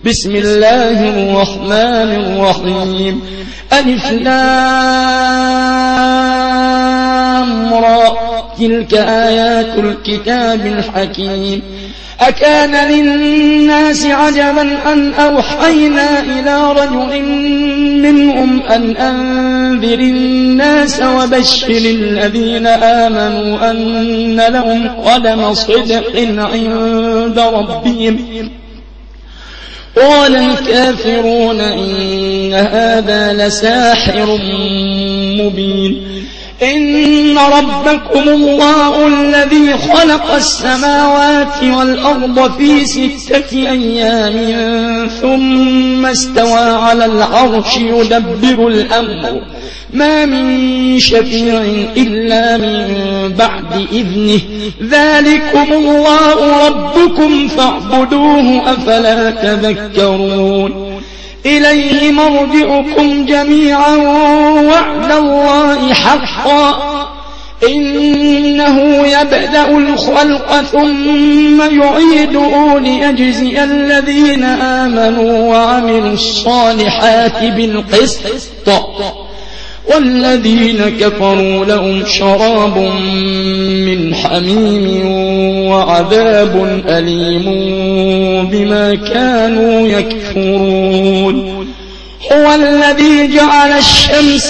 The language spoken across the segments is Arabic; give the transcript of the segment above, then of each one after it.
بسم الله الرحمن الرحيم ألف لام را تلك آيات الكتاب الحكيم أكان للناس عجبا أن أوحينا إلى رجل منهم أن أنذر الناس وبشر الذين آمنوا أن لهم قدم صدق عند ربهم قال الكافرون إن هذا لساحر مبين إن ربكم الله الذي خلق السماوات والأرض في 6 أيام ثم استوى على العرش يدبر الأمر ما من شفيع إلا من بعد إذنه ذلكم الله ربكم فاعبدوه أفلا تذكرون إليه مرجعكم جميعا وعد الله حقا إنه يبدأ الخلق ثم يعيده ليجزي الذين آمنوا وعملوا الصالحات بالقسط والذين كفروا لهم شراب من حميم وعذاب أليم بما كانوا يكفرون هو الذي جعل الشمس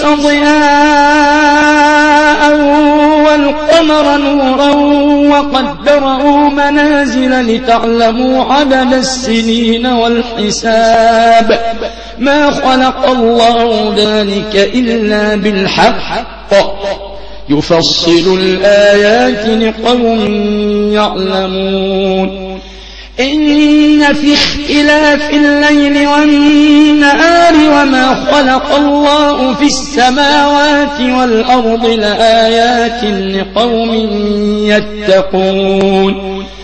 ضياء والقمر نورا وقدره منازل لتعلموا عدد السنين والحساب ما خلق الله ذلك إلا بالحق يفصل الآيات لقوم يعلمون إن في اختلاف الليل والنهار وما خلق الله في السماوات والأرض لآيات لقوم يتقون